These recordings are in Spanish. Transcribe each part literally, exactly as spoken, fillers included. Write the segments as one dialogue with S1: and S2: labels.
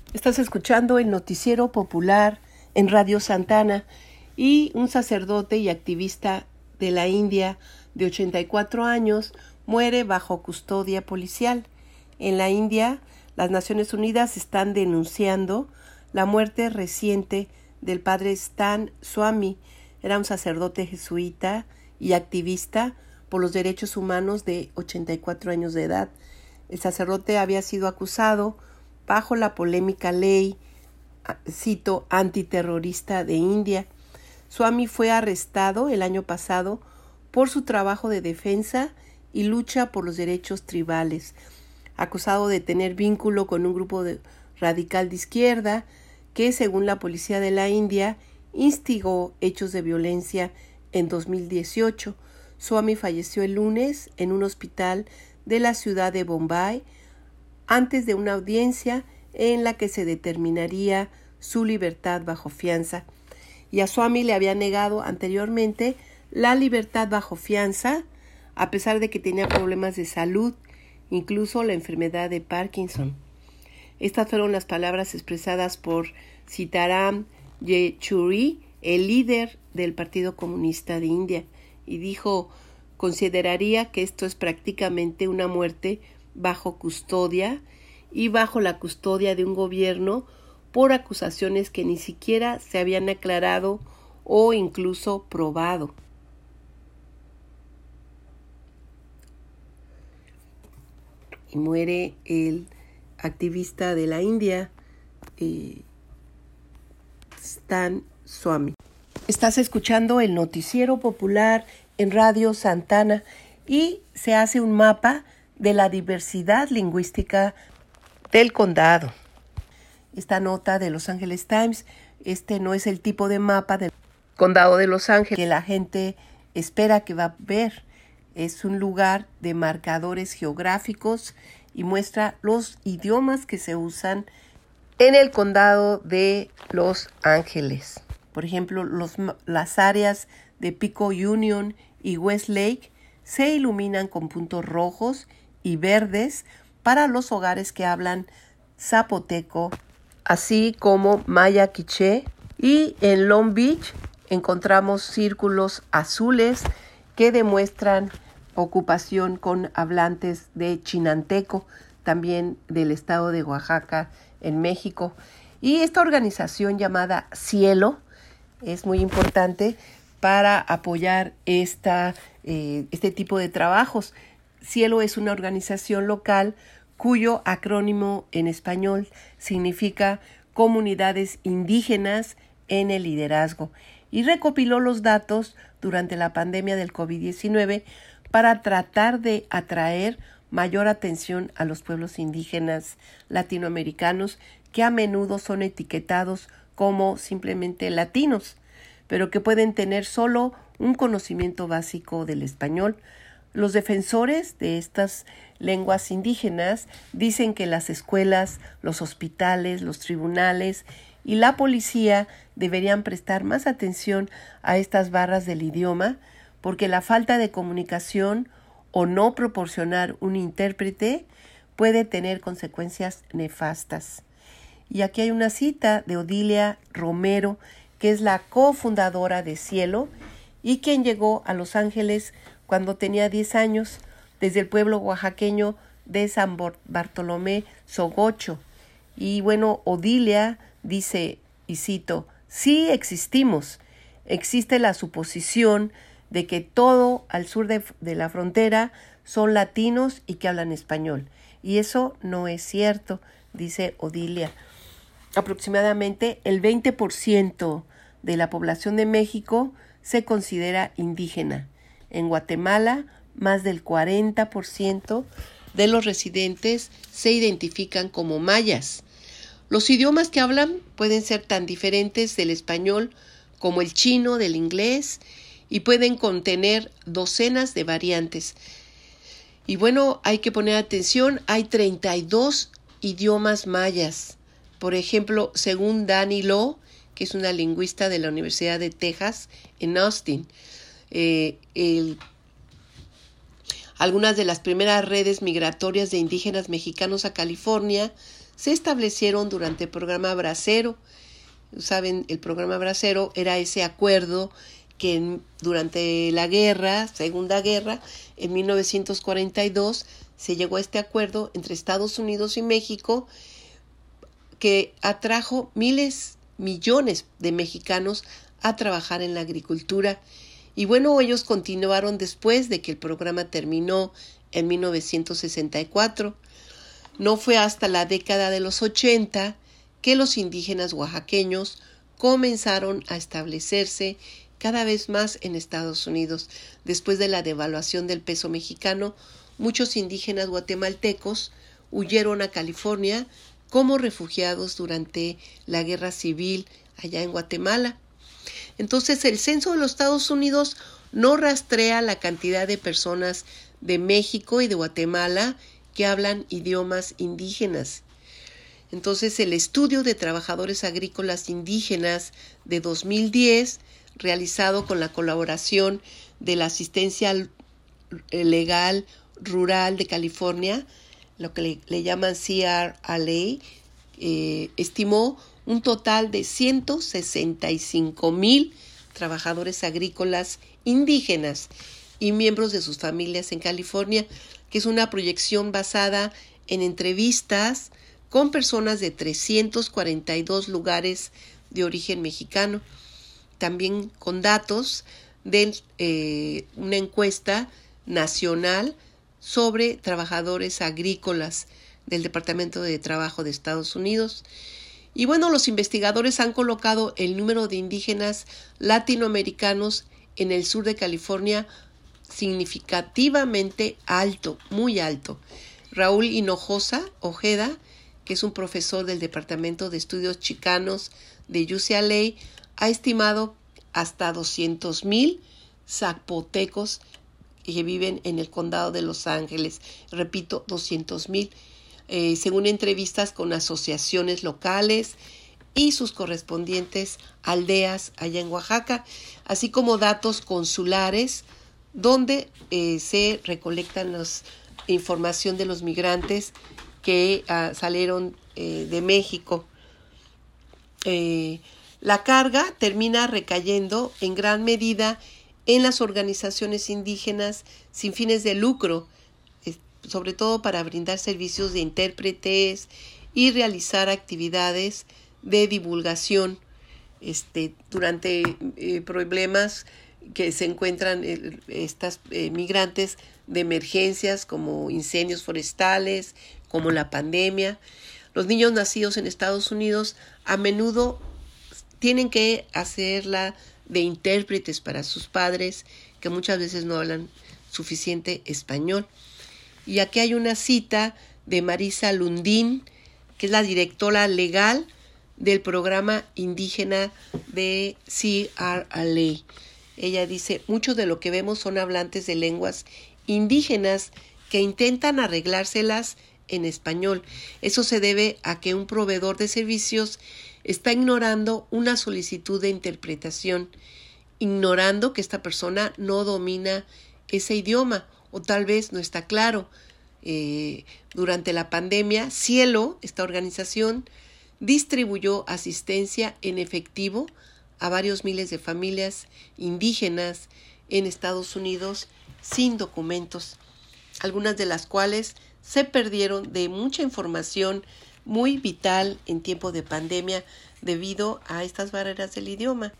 S1: Estás escuchando el noticiero popular en Radio Santana y un sacerdote y activista de la India de ochenta y cuatro años muere bajo custodia policial. En la India, las Naciones Unidas están denunciando la muerte reciente del padre Stan Swami. Era un sacerdote jesuita y activista por los derechos humanos de ochenta y cuatro años de edad. El sacerdote había sido acusado bajo la polémica ley, cito, antiterrorista de India. Swami fue arrestado el año pasado por su trabajo de defensa y lucha por los derechos tribales, acusado de tener vínculo con un grupo de, radical de izquierda que, según la policía de la India, instigó hechos de violencia en dos mil dieciocho. Swami falleció el lunes en un hospital de la ciudad de Bombay antes de una audiencia en la que se determinaría su libertad bajo fianza. Y a Swami le había negado anteriormente la libertad bajo fianza, a pesar de que tenía problemas de salud, incluso la enfermedad de Parkinson. Estas fueron las palabras expresadas por Sitaram Yechuri, el líder del Partido Comunista de India, y dijo: consideraría que esto es prácticamente una muerte bajo custodia y bajo la custodia de un gobierno por acusaciones que ni siquiera se habían aclarado o incluso probado. Y muere el activista de la India, eh, Stan Swami. Estás escuchando el noticiero popular en Radio Santana y se hace un mapa de la diversidad lingüística del condado. Esta nota de Los Angeles Times, este no es el tipo de mapa del condado de Los Ángeles que la gente espera que va a ver. Es un lugar de marcadores geográficos y muestra los idiomas que se usan en el condado de Los Ángeles. Por ejemplo, los, las áreas de Pico Union y Westlake se iluminan con puntos rojos y verdes para los hogares que hablan zapoteco, así como maya quiché. Y en Long Beach encontramos círculos azules que demuestran ocupación con hablantes de chinanteco, también del estado de Oaxaca, en México. Y esta organización llamada Cielo es muy importante para apoyar esta, eh, este tipo de trabajos. Cielo es una organización local cuyo acrónimo en español significa Comunidades Indígenas en el Liderazgo, y recopiló los datos durante la pandemia del covid diecinueve para tratar de atraer mayor atención a los pueblos indígenas latinoamericanos que a menudo son etiquetados como simplemente latinos, pero que pueden tener solo un conocimiento básico del español. Los defensores de estas lenguas indígenas dicen que las escuelas, los hospitales, los tribunales y la policía deberían prestar más atención a estas barras del idioma, porque la falta de comunicación o no proporcionar un intérprete puede tener consecuencias nefastas. Y aquí hay una cita de Odilia Romero, que es la cofundadora de Cielo y quien llegó a Los Ángeles cuando tenía diez años, desde el pueblo oaxaqueño de San Bartolomé Sogocho. Y bueno, Odilia dice, y cito: sí existimos. Existe la suposición de que todo al sur de, de la frontera son latinos y que hablan español. Y eso no es cierto, dice Odilia. Aproximadamente el veinte por ciento de la población de México se considera indígena. En Guatemala, más del cuarenta por ciento de los residentes se identifican como mayas. Los idiomas que hablan pueden ser tan diferentes del español como el chino del inglés y pueden contener docenas de variantes. Y bueno, hay que poner atención, hay treinta y dos idiomas mayas. Por ejemplo, según Dani Lo, que es una lingüista de la Universidad de Texas en Austin, eh, el, algunas de las primeras redes migratorias de indígenas mexicanos a California se establecieron durante el programa Bracero. Saben, el programa Bracero era ese acuerdo que en, durante la guerra, Segunda Guerra, en mil novecientos cuarenta y dos, se llegó a este acuerdo entre Estados Unidos y México que atrajo miles, millones de mexicanos a trabajar en la agricultura. Y bueno, ellos continuaron después de que el programa terminó en mil novecientos sesenta y cuatro. No fue hasta la década de los ochenta que los indígenas oaxaqueños comenzaron a establecerse cada vez más en Estados Unidos. Después de la devaluación del peso mexicano, muchos indígenas guatemaltecos huyeron a California como refugiados durante la guerra civil allá en Guatemala. Entonces, el censo de los Estados Unidos no rastrea la cantidad de personas de México y de Guatemala que hablan idiomas indígenas. Entonces, el estudio de trabajadores agrícolas indígenas de dos mil diez, realizado con la colaboración de la Asistencia Legal Rural de California, lo que le, le llaman C R L A, eh, estimó un total de ciento sesenta y cinco mil trabajadores agrícolas indígenas y miembros de sus familias en California, que es una proyección basada en entrevistas con personas de trescientos cuarenta y dos lugares de origen mexicano, también con datos de eh, una encuesta nacional sobre trabajadores agrícolas del Departamento de Trabajo de Estados Unidos. Y bueno, los investigadores han colocado el número de indígenas latinoamericanos en el sur de California significativamente alto, muy alto. Raúl Hinojosa Ojeda, que es un profesor del Departamento de Estudios Chicanos de U C L A, ha estimado hasta doscientos mil zapotecos que viven en el condado de Los Ángeles. Repito, doscientos mil, eh, según entrevistas con asociaciones locales y sus correspondientes aldeas allá en Oaxaca, así como datos consulares donde eh, se recolectan la información de los migrantes que uh, salieron eh, de México. Eh, la carga termina recayendo en gran medida en las organizaciones indígenas sin fines de lucro, eh, sobre todo para brindar servicios de intérpretes y realizar actividades de divulgación este, durante eh, problemas que se encuentran eh, estas eh, migrantes de emergencias como incendios forestales, como la pandemia. Los niños nacidos en Estados Unidos a menudo tienen que hacerla de intérpretes para sus padres, que muchas veces no hablan suficiente español. Y aquí hay una cita de Marisa Lundín, que es la directora legal del programa indígena de C R L A. Ella dice, mucho de lo que vemos son hablantes de lenguas indígenas que intentan arreglárselas en español. Eso se debe a que un proveedor de servicios está ignorando una solicitud de interpretación, ignorando que esta persona no domina ese idioma o tal vez no está claro. Eh, durante la pandemia, Cielo, esta organización, distribuyó asistencia en efectivo a varios miles de familias indígenas en Estados Unidos sin documentos, algunas de las cuales se perdieron de mucha información muy vital en tiempo de pandemia debido a estas barreras del idioma.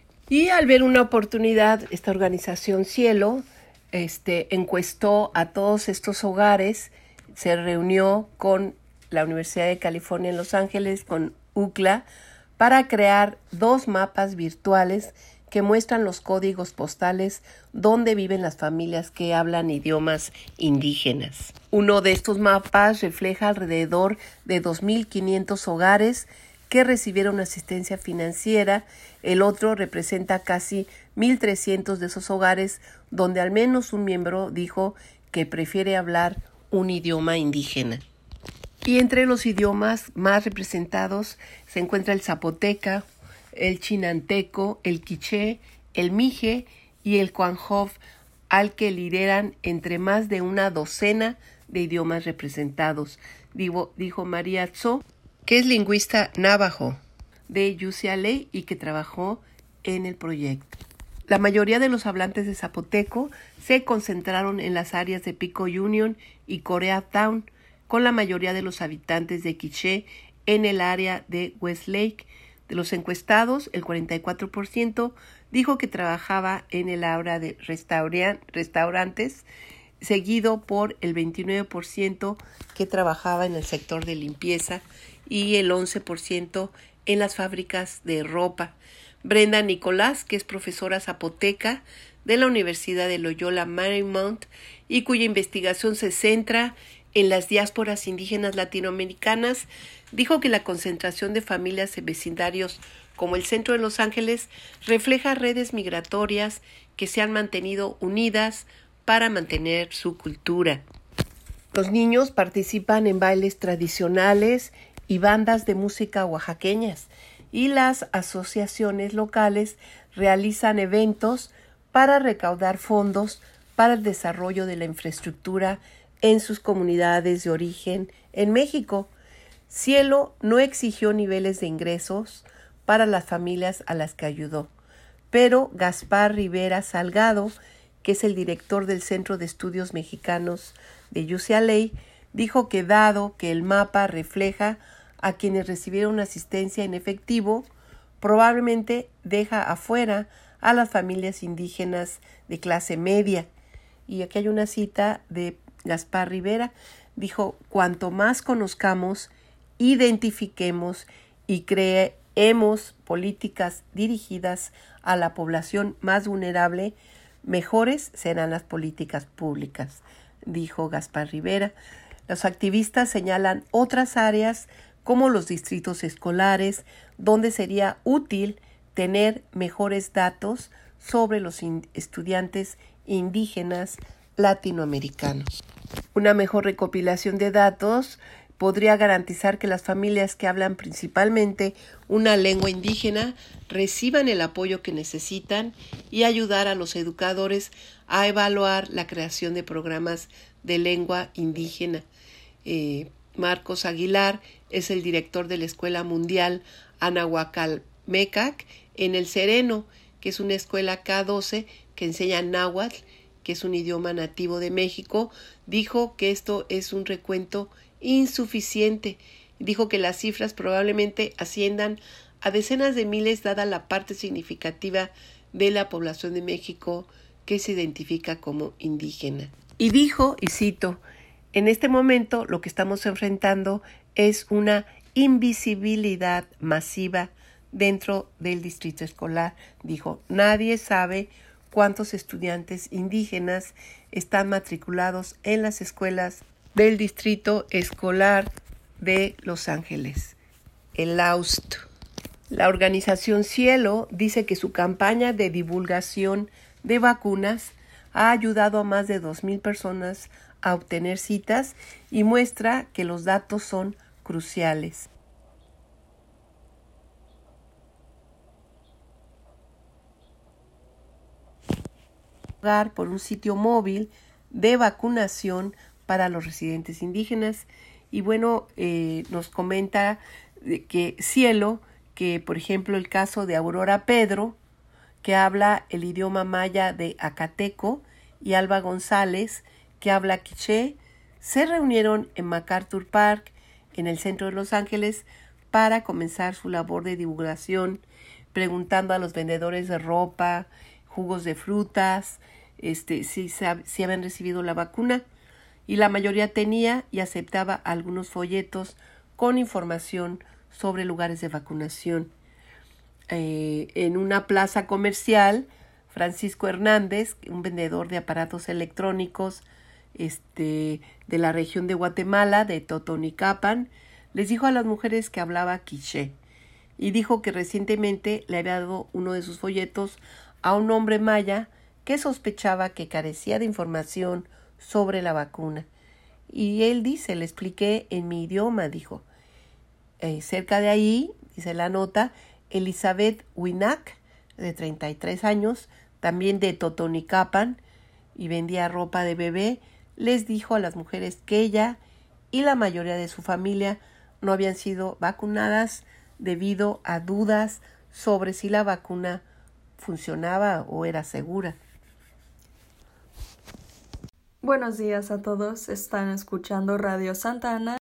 S1: Y al ver una oportunidad, esta organización Cielo este, encuestó a todos estos hogares, se reunió con la Universidad de California en Los Ángeles, con U C L A, para crear dos mapas virtuales que muestran los códigos postales donde viven las familias que hablan idiomas indígenas. Uno de estos mapas refleja alrededor de dos mil quinientos hogares que recibieron asistencia financiera. El otro representa casi mil trescientos de esos hogares donde al menos un miembro dijo que prefiere hablar un idioma indígena. Y entre los idiomas más representados se encuentra el zapoteca, el chinanteco, el quiché, el mije y el cuanjof, al que lideran entre más de una docena de idiomas representados. Digo, dijo María Tso, que es lingüista navajo de U C L A y que trabajó en el proyecto. La mayoría de los hablantes de zapoteco se concentraron en las áreas de Pico Union y Koreatown, con la mayoría de los habitantes de Quiché en el área de Westlake. De los encuestados, el cuarenta y cuatro por ciento dijo que trabajaba en el área de restaurantes, seguido por el veintinueve por ciento que trabajaba en el sector de limpieza y el once por ciento en las fábricas de ropa. Brenda Nicolás, que es profesora zapoteca de la Universidad de Loyola Marymount y cuya investigación se centra en las diásporas indígenas latinoamericanas, dijo que la concentración de familias en vecindarios como el centro de Los Ángeles refleja redes migratorias que se han mantenido unidas para mantener su cultura. Los niños participan en bailes tradicionales y bandas de música oaxaqueñas, y las asociaciones locales realizan eventos para recaudar fondos para el desarrollo de la infraestructura en sus comunidades de origen en México. Cielo no exigió niveles de ingresos para las familias a las que ayudó, pero Gaspar Rivera Salgado, que es el director del Centro de Estudios Mexicanos de U C L A, dijo que dado que el mapa refleja a quienes recibieron asistencia en efectivo, probablemente deja afuera a las familias indígenas de clase media. Y aquí hay una cita de Gaspar Rivera. Dijo: cuanto más conozcamos, identifiquemos y creemos políticas dirigidas a la población más vulnerable, mejores serán las políticas públicas, dijo Gaspar Rivera. Los activistas señalan otras áreas como los distritos escolares, donde sería útil tener mejores datos sobre los in- estudiantes indígenas latinoamericanos. Una mejor recopilación de datos podría garantizar que las familias que hablan principalmente una lengua indígena reciban el apoyo que necesitan y ayudar a los educadores a evaluar la creación de programas de lengua indígena. Eh, Marcos Aguilar es el director de la Escuela Mundial Anahuacalmecac en El Sereno, que es una escuela K doce que enseña náhuatl, que es un idioma nativo de México. Dijo que esto es un recuento insuficiente. Dijo que las cifras probablemente asciendan a decenas de miles dada la parte significativa de la población de México que se identifica como indígena. Y dijo, y cito: en este momento lo que estamos enfrentando es una invisibilidad masiva dentro del distrito escolar. Dijo: nadie sabe cuántos estudiantes indígenas están matriculados en las escuelas del distrito escolar de Los Ángeles, el A U S T. La organización Cielo dice que su campaña de divulgación de vacunas ha ayudado a más de dos mil personas a obtener citas y muestra que los datos son cruciales. Por un sitio móvil de vacunación para los residentes indígenas. Y bueno, eh, nos comenta que Cielo, que por ejemplo el caso de Aurora Pedro, que habla el idioma maya de Acateco, y Alba González, que habla quiché, se reunieron en MacArthur Park, en el centro de Los Ángeles, para comenzar su labor de divulgación, preguntando a los vendedores de ropa, jugos de frutas, este, si, si habían recibido la vacuna, y la mayoría tenía y aceptaba algunos folletos con información sobre lugares de vacunación. Eh, en una plaza comercial, Francisco Hernández, un vendedor de aparatos electrónicos este, de la región de Guatemala, de Totonicapan, les dijo a las mujeres que hablaba quiché, y dijo que recientemente le había dado uno de sus folletos a un hombre maya que sospechaba que carecía de información sobre la vacuna. Y él dice: le expliqué en mi idioma, dijo. Eh, cerca de ahí, dice la nota, Elizabeth Winac, de treinta y tres años, también de Totonicapan, y vendía ropa de bebé, les dijo a las mujeres que ella y la mayoría de su familia no habían sido vacunadas debido a dudas sobre si la vacuna funcionaba o era segura.
S2: Buenos días a todos, están escuchando Radio Santa Ana.